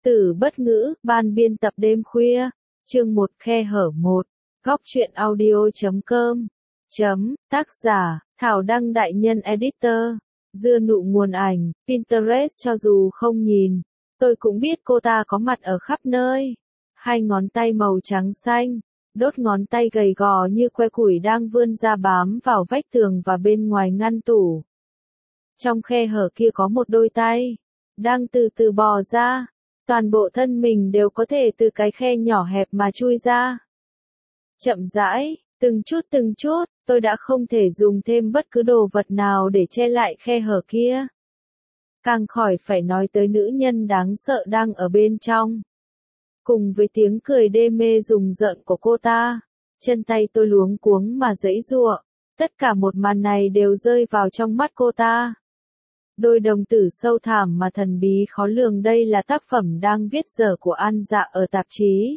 Tử bất ngữ, ban biên tập đêm khuya, chương 1 khe hở 1, góc truyện audio.com, tác giả, Thảo Đăng đại nhân editor, dưa nụ nguồn ảnh, Pinterest cho dù không nhìn, tôi cũng biết cô ta có mặt ở khắp nơi. Hai ngón tay màu trắng xanh, đốt ngón tay gầy gò như que củi đang vươn ra bám vào vách tường và bên ngoài ngăn tủ. Trong khe hở kia có một đôi tay, đang từ từ bò ra. Toàn bộ thân mình đều có thể từ cái khe nhỏ hẹp mà chui ra. Chậm rãi, từng chút, tôi đã không thể dùng thêm bất cứ đồ vật nào để che lại khe hở kia. Càng khỏi phải nói tới nữ nhân đáng sợ đang ở bên trong. Cùng với tiếng cười đê mê rùng rợn của cô ta, chân tay tôi luống cuống mà giãy giụa. Tất cả một màn này đều rơi vào trong mắt cô ta. Đôi đồng tử sâu thẳm mà thần bí khó lường, đây là tác phẩm đang viết dở của An Dạ ở tạp chí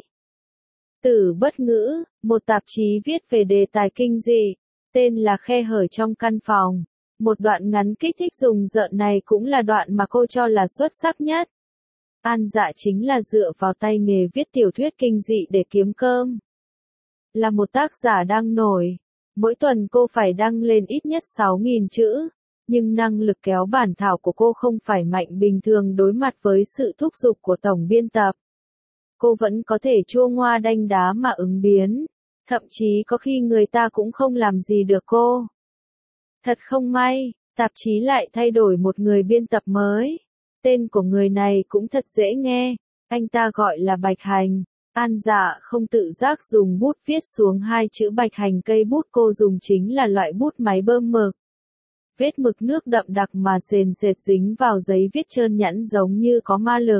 Tử Bất Ngữ, một tạp chí viết về đề tài kinh dị, tên là Khe hở trong căn phòng. Một đoạn ngắn kích thích rùng rợn này cũng là đoạn mà cô cho là xuất sắc nhất. An Dạ chính là dựa vào tay nghề viết tiểu thuyết kinh dị để kiếm cơm. Là một tác giả đang nổi, mỗi tuần cô phải đăng lên ít nhất 6.000 chữ. Nhưng năng lực kéo bản thảo của cô không phải mạnh bình thường đối mặt với sự thúc giục của tổng biên tập. Cô vẫn có thể chua ngoa đanh đá mà ứng biến. Thậm chí có khi người ta cũng không làm gì được cô. Thật không may, tạp chí lại thay đổi một người biên tập mới. Tên của người này cũng thật dễ nghe, anh ta gọi là Bạch Hành. An Dạ không tự giác dùng bút viết xuống hai chữ Bạch Hành, cây bút cô dùng chính là loại bút máy bơm mực. Vết mực nước đậm đặc mà sền sệt dính vào giấy viết trơn nhẵn giống như có ma lực.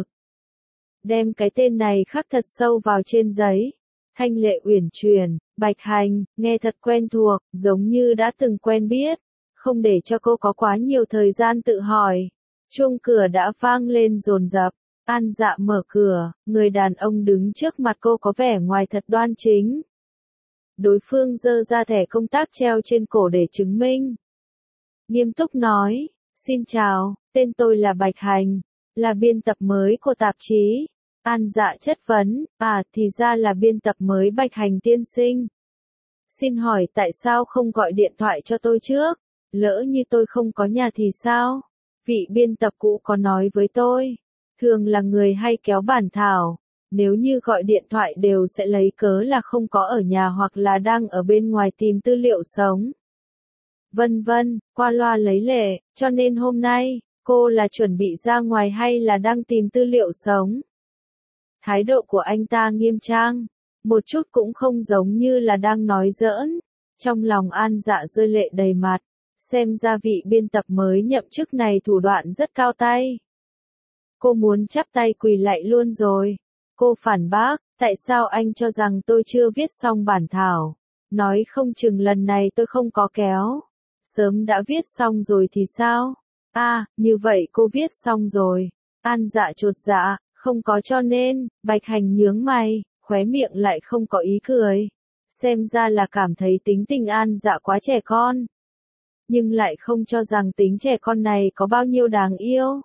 Đem cái tên này khắc thật sâu vào trên giấy. Thanh lệ uyển chuyển, Bạch Hành, nghe thật quen thuộc, giống như đã từng quen biết. Không để cho cô có quá nhiều thời gian tự hỏi. Chuông cửa đã vang lên dồn dập. An Dạ mở cửa, người đàn ông đứng trước mặt cô có vẻ ngoài thật đoan chính. Đối phương giơ ra thẻ công tác treo trên cổ để chứng minh. Nghiêm túc nói, xin chào, tên tôi là Bạch Hành, là biên tập mới của tạp chí. An Dạ chất vấn, thì ra là biên tập mới Bạch Hành tiên sinh. Xin hỏi tại sao không gọi điện thoại cho tôi trước, lỡ như tôi không có nhà thì sao? Vị biên tập cũ có nói với tôi, thường là người hay kéo bản thảo, nếu như gọi điện thoại đều sẽ lấy cớ là không có ở nhà hoặc là đang ở bên ngoài tìm tư liệu sống. Vân vân, qua loa lấy lệ, cho nên hôm nay, cô là chuẩn bị ra ngoài hay là đang tìm tư liệu sống? Thái độ của anh ta nghiêm trang, một chút cũng không giống như là đang nói giỡn. Trong lòng An Dạ rơi lệ đầy mặt, xem ra vị biên tập mới nhậm chức này thủ đoạn rất cao tay. Cô muốn chắp tay quỳ lạy luôn rồi. Cô phản bác, tại sao anh cho rằng tôi chưa viết xong bản thảo? Nói không chừng lần này tôi không có kéo. Sớm đã viết xong rồi thì sao? Như vậy cô viết xong rồi. An Dạ chột dạ, không có cho nên, Bạch Hành nhướng mày, khóe miệng lại không có ý cười. Xem ra là cảm thấy tính tình An Dạ quá trẻ con. Nhưng lại không cho rằng tính trẻ con này có bao nhiêu đáng yêu.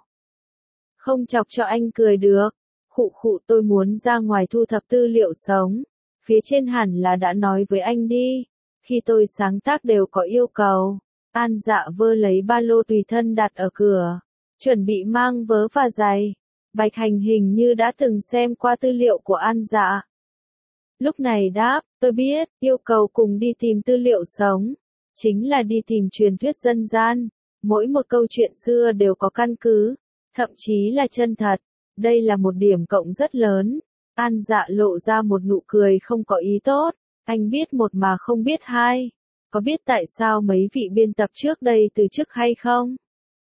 Không chọc cho anh cười được. Khụ tôi muốn ra ngoài thu thập tư liệu sống. Phía trên hẳn là đã nói với anh đi. Khi tôi sáng tác đều có yêu cầu. An Dạ vơ lấy ba lô tùy thân đặt ở cửa, chuẩn bị mang vớ và giày. Bạch Hành hình như đã từng xem qua tư liệu của An Dạ. Lúc này đáp, tôi biết, yêu cầu cùng đi tìm tư liệu sống, chính là đi tìm truyền thuyết dân gian. Mỗi một câu chuyện xưa đều có căn cứ, thậm chí là chân thật. Đây là một điểm cộng rất lớn. An Dạ lộ ra một nụ cười không có ý tốt. Anh biết một mà không biết hai. Có biết tại sao mấy vị biên tập trước đây từ chức hay không?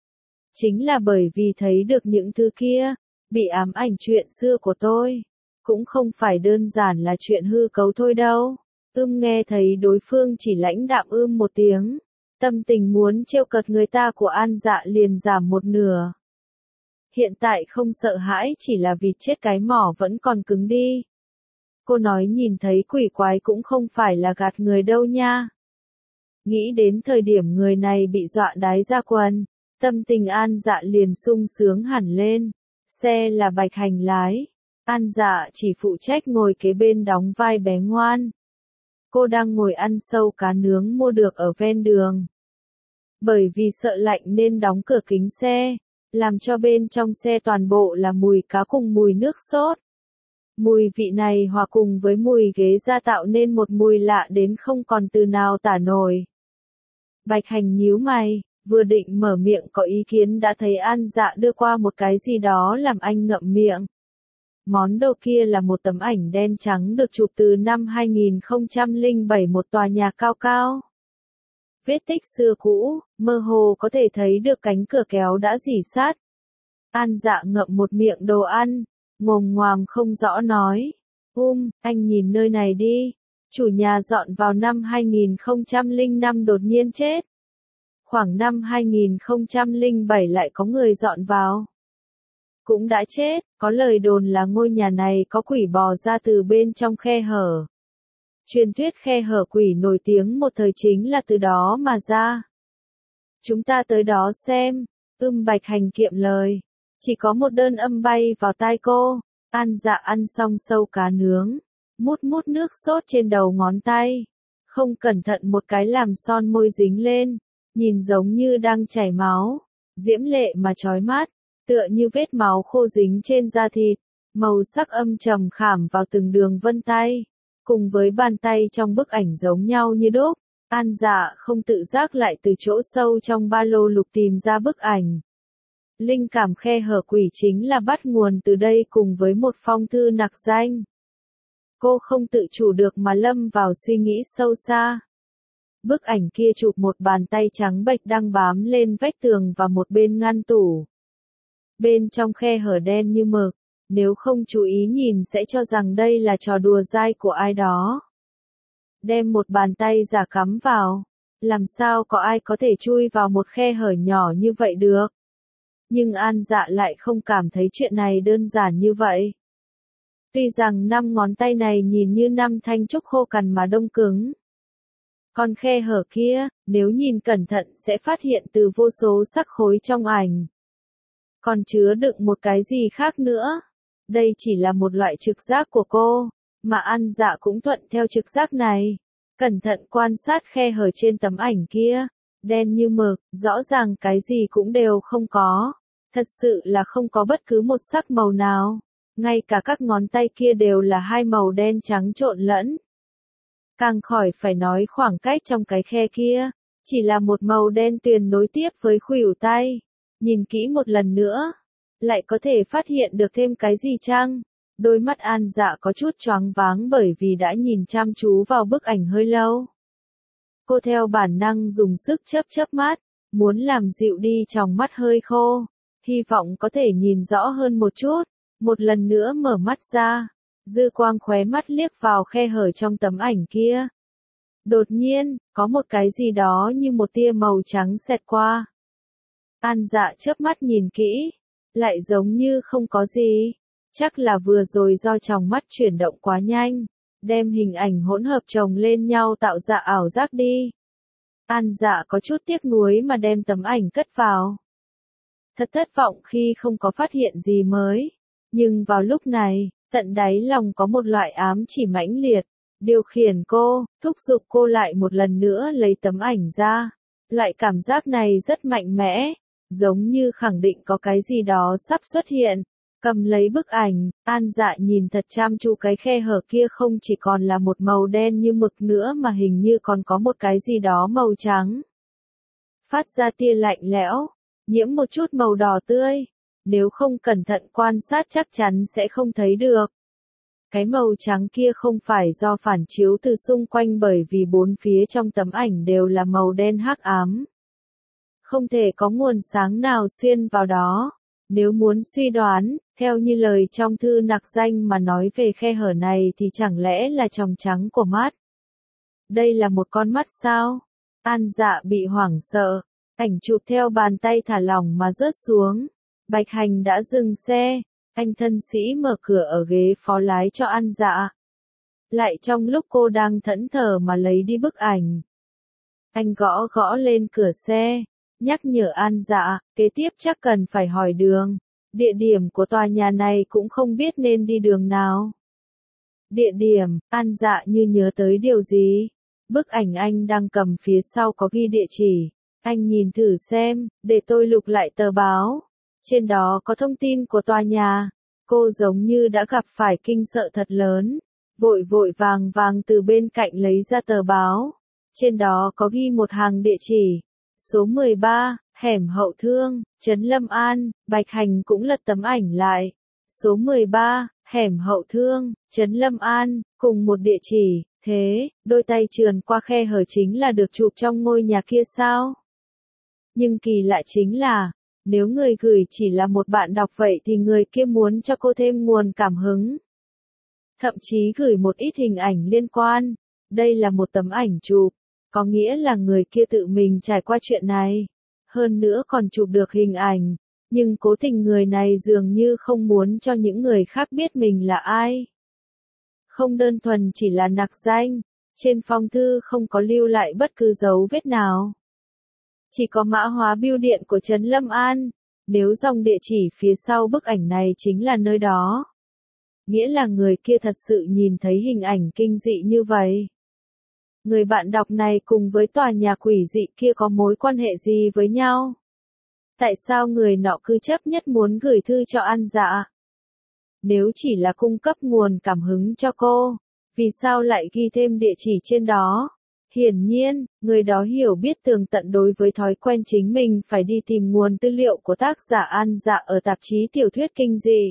Chính là bởi vì thấy được những thứ kia, bị ám ảnh chuyện xưa của tôi. Cũng không phải đơn giản là chuyện hư cấu thôi đâu. Nghe thấy đối phương chỉ lãnh đạm một tiếng. Tâm tình muốn trêu cợt người ta của An Dạ liền giảm một nửa. Hiện tại không sợ hãi chỉ là vì chết cái mỏ vẫn còn cứng đi. Cô nói nhìn thấy quỷ quái cũng không phải là gạt người đâu nha. Nghĩ đến thời điểm người này bị dọa đái ra quần, tâm tình An Dạ liền sung sướng hẳn lên. Xe là Bạch Hành lái. An Dạ chỉ phụ trách ngồi kế bên đóng vai bé ngoan. Cô đang ngồi ăn sâu cá nướng mua được ở ven đường. Bởi vì sợ lạnh nên đóng cửa kính xe, làm cho bên trong xe toàn bộ là mùi cá cùng mùi nước sốt. Mùi vị này hòa cùng với mùi ghế da tạo nên một mùi lạ đến không còn từ nào tả nổi. Bạch Hành nhíu mày, vừa định mở miệng có ý kiến đã thấy An Dạ đưa qua một cái gì đó làm anh ngậm miệng. Món đồ kia là một tấm ảnh đen trắng được chụp từ năm 2007 một tòa nhà cao cao. Vết tích xưa cũ, mơ hồ có thể thấy được cánh cửa kéo đã rỉ sắt. An Dạ ngậm một miệng đồ ăn, ngồm ngoàm không rõ nói. Anh nhìn nơi này đi. Chủ nhà dọn vào năm 2005 đột nhiên chết. Khoảng năm 2007 lại có người dọn vào. Cũng đã chết, có lời đồn là ngôi nhà này có quỷ bò ra từ bên trong khe hở. Truyền thuyết khe hở quỷ nổi tiếng một thời chính là từ đó mà ra. Chúng ta tới đó xem. Bạch Hành kiệm lời. Chỉ có một đơn âm bay vào tai cô. An Dạ ăn xong sâu cá nướng, mút mút nước sốt trên đầu ngón tay. Không cẩn thận một cái làm son môi dính lên, nhìn giống như đang chảy máu, diễm lệ mà chói mắt, tựa như vết máu khô dính trên da thịt, màu sắc âm trầm khảm vào từng đường vân tay, cùng với bàn tay trong bức ảnh giống nhau như đúc. An Dạ không tự giác lại từ chỗ sâu trong ba lô lục tìm ra bức ảnh. Linh cảm khe hở quỷ chính là bắt nguồn từ đây cùng với một phong thư nặc danh. Cô không tự chủ được mà lâm vào suy nghĩ sâu xa. Bức ảnh kia chụp một bàn tay trắng bệch đang bám lên vách tường và một bên ngăn tủ. Bên trong khe hở đen như mực, nếu không chú ý nhìn sẽ cho rằng đây là trò đùa dai của ai đó. Đem một bàn tay giả cắm vào, làm sao có ai có thể chui vào một khe hở nhỏ như vậy được. Nhưng An Dạ lại không cảm thấy chuyện này đơn giản như vậy. Tuy rằng 5 ngón tay này nhìn như 5 thanh trúc khô cằn mà đông cứng. Còn khe hở kia, nếu nhìn cẩn thận sẽ phát hiện từ vô số sắc khối trong ảnh. Còn chứa đựng một cái gì khác nữa. Đây chỉ là một loại trực giác của cô, mà An Dạ cũng thuận theo trực giác này. Cẩn thận quan sát khe hở trên tấm ảnh kia. Đen như mực, rõ ràng cái gì cũng đều không có. Thật sự là không có bất cứ một sắc màu nào. Ngay cả các ngón tay kia đều là hai màu đen trắng trộn lẫn. Càng khỏi phải nói khoảng cách trong cái khe kia, chỉ là một màu đen tuyền nối tiếp với khuỷu tay. Nhìn kỹ một lần nữa, lại có thể phát hiện được thêm cái gì chăng? Đôi mắt An Dạ có chút choáng váng bởi vì đã nhìn chăm chú vào bức ảnh hơi lâu. Cô theo bản năng dùng sức chớp mắt, muốn làm dịu đi tròng mắt hơi khô, hy vọng có thể nhìn rõ hơn một chút. Một lần nữa mở mắt ra, dư quang khóe mắt liếc vào khe hở trong tấm ảnh kia. Đột nhiên, có một cái gì đó như một tia màu trắng xẹt qua. An Dạ chớp mắt nhìn kỹ, lại giống như không có gì. Chắc là vừa rồi do tròng mắt chuyển động quá nhanh, đem hình ảnh hỗn hợp chồng lên nhau tạo ra ảo giác đi. An Dạ có chút tiếc nuối mà đem tấm ảnh cất vào. Thật thất vọng khi không có phát hiện gì mới. Nhưng vào lúc này, tận đáy lòng có một loại ám chỉ mãnh liệt, điều khiển cô, thúc giục cô lại một lần nữa lấy tấm ảnh ra. Loại cảm giác này rất mạnh mẽ, giống như khẳng định có cái gì đó sắp xuất hiện. Cầm lấy bức ảnh, An Dạ nhìn thật chăm chú cái khe hở kia không chỉ còn là một màu đen như mực nữa mà hình như còn có một cái gì đó màu trắng. Phát ra tia lạnh lẽo, nhiễm một chút màu đỏ tươi. Nếu không cẩn thận quan sát chắc chắn sẽ không thấy được. Cái màu trắng kia không phải do phản chiếu từ xung quanh bởi vì bốn phía trong tấm ảnh đều là màu đen hắc ám. Không thể có nguồn sáng nào xuyên vào đó. Nếu muốn suy đoán, theo như lời trong thư nặc danh mà nói về khe hở này thì chẳng lẽ là tròng trắng của mắt. Đây là một con mắt sao? An Dạ bị hoảng sợ, ảnh chụp theo bàn tay thả lỏng mà rớt xuống. Bạch Hành đã dừng xe, anh thân sĩ mở cửa ở ghế phó lái cho An Dạ. Lại trong lúc cô đang thẫn thờ mà lấy đi bức ảnh. Anh gõ lên cửa xe, nhắc nhở An Dạ, kế tiếp chắc cần phải hỏi đường. Địa điểm của tòa nhà này cũng không biết nên đi đường nào. Địa điểm, An Dạ như nhớ tới điều gì. Bức ảnh anh đang cầm phía sau có ghi địa chỉ. Anh nhìn thử xem, để tôi lục lại tờ báo. Trên đó có thông tin của tòa nhà. Cô giống như đã gặp phải kinh sợ thật lớn. Vội vội vàng vàng từ bên cạnh lấy ra tờ báo. Trên đó có ghi một hàng địa chỉ. Số 13, hẻm Hậu Thương, trấn Lâm An. Bạch Hành cũng lật tấm ảnh lại. Số 13, hẻm Hậu Thương, trấn Lâm An, cùng một địa chỉ. Thế, đôi tay trườn qua khe hở chính là được chụp trong ngôi nhà kia sao? Nhưng kỳ lạ chính là, nếu người gửi chỉ là một bạn đọc vậy thì người kia muốn cho cô thêm nguồn cảm hứng. Thậm chí gửi một ít hình ảnh liên quan. Đây là một tấm ảnh chụp, có nghĩa là người kia tự mình trải qua chuyện này. Hơn nữa còn chụp được hình ảnh, nhưng cố tình người này dường như không muốn cho những người khác biết mình là ai. Không đơn thuần chỉ là nặc danh, trên phong thư không có lưu lại bất cứ dấu vết nào. Chỉ có mã hóa bưu điện của trấn Lâm An, nếu dòng địa chỉ phía sau bức ảnh này chính là nơi đó. Nghĩa là người kia thật sự nhìn thấy hình ảnh kinh dị như vậy. Người bạn đọc này cùng với tòa nhà quỷ dị kia có mối quan hệ gì với nhau? Tại sao người nọ cứ chấp nhất muốn gửi thư cho An Dạ? Nếu chỉ là cung cấp nguồn cảm hứng cho cô, vì sao lại ghi thêm địa chỉ trên đó? Hiển nhiên, người đó hiểu biết tường tận đối với thói quen chính mình phải đi tìm nguồn tư liệu của tác giả An Dạ ở tạp chí tiểu thuyết kinh dị.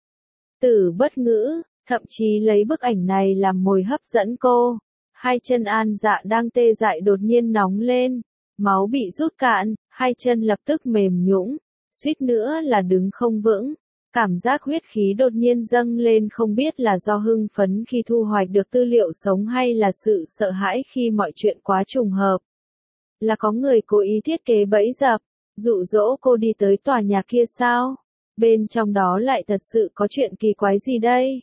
Tử bất ngữ, thậm chí lấy bức ảnh này làm mồi hấp dẫn cô. Hai chân An Dạ đang tê dại đột nhiên nóng lên, máu bị rút cạn, hai chân lập tức mềm nhũn, suýt nữa là đứng không vững. Cảm giác huyết khí đột nhiên dâng lên không biết là do hưng phấn khi thu hoạch được tư liệu sống hay là sự sợ hãi khi mọi chuyện quá trùng hợp. Là có người cố ý thiết kế bẫy dập, dụ dỗ cô đi tới tòa nhà kia sao? Bên trong đó lại thật sự có chuyện kỳ quái gì đây?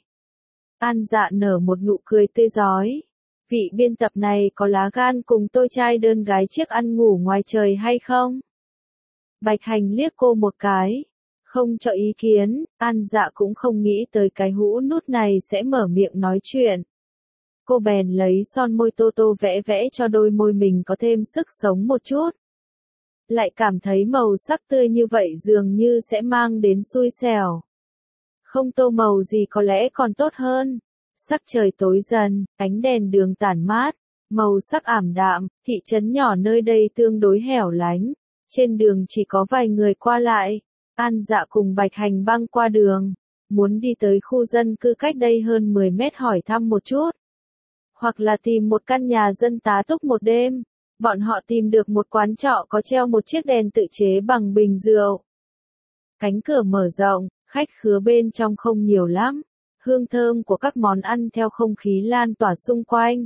An Dạ nở một nụ cười tươi rói. Vị biên tập này có lá gan cùng tôi trai đơn gái chiếc ăn ngủ ngoài trời hay không? Bạch Hành liếc cô một cái. Không cho ý kiến, An Dạ cũng không nghĩ tới cái hũ nút này sẽ mở miệng nói chuyện. Cô bèn lấy son môi tô tô vẽ vẽ cho đôi môi mình có thêm sức sống một chút. Lại cảm thấy màu sắc tươi như vậy dường như sẽ mang đến xui xẻo. Không tô màu gì có lẽ còn tốt hơn. Sắc trời tối dần, ánh đèn đường tản mát, màu sắc ảm đạm, thị trấn nhỏ nơi đây tương đối hẻo lánh. Trên đường chỉ có vài người qua lại. An Dạ cùng Bạch Hành băng qua đường, muốn đi tới khu dân cư cách đây hơn 10 mét hỏi thăm một chút. Hoặc là tìm một căn nhà dân tá túc một đêm. Bọn họ tìm được một quán trọ có treo một chiếc đèn tự chế bằng bình rượu. Cánh cửa mở rộng, khách khứa bên trong không nhiều lắm. Hương thơm của các món ăn theo không khí lan tỏa xung quanh.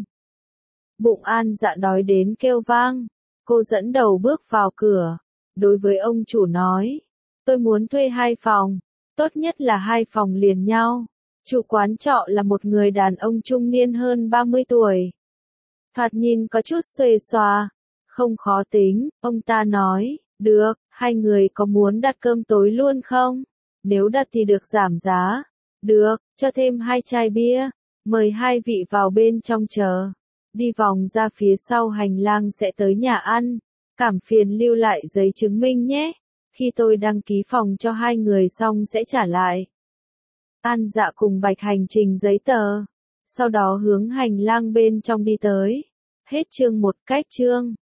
Bụng An Dạ đói đến kêu vang. Cô dẫn đầu bước vào cửa. Đối với ông chủ nói. Tôi muốn thuê 2 phòng. Tốt nhất là 2 phòng liền nhau. Chủ quán trọ là một người đàn ông trung niên hơn 30 tuổi. Thoạt nhìn có chút xuề xòa. Không khó tính, ông ta nói. Được, 2 người có muốn đặt cơm tối luôn không? Nếu đặt thì được giảm giá. Được, cho thêm 2 chai bia. Mời 2 vị vào bên trong chờ. Đi vòng ra phía sau hành lang sẽ tới nhà ăn. Cảm phiền lưu lại giấy chứng minh nhé. Khi tôi đăng ký phòng cho 2 người xong sẽ trả lại. An Dạ cùng Bạch Hành trình giấy tờ. Sau đó hướng hành lang bên trong đi tới. Hết chương 1 cách chương.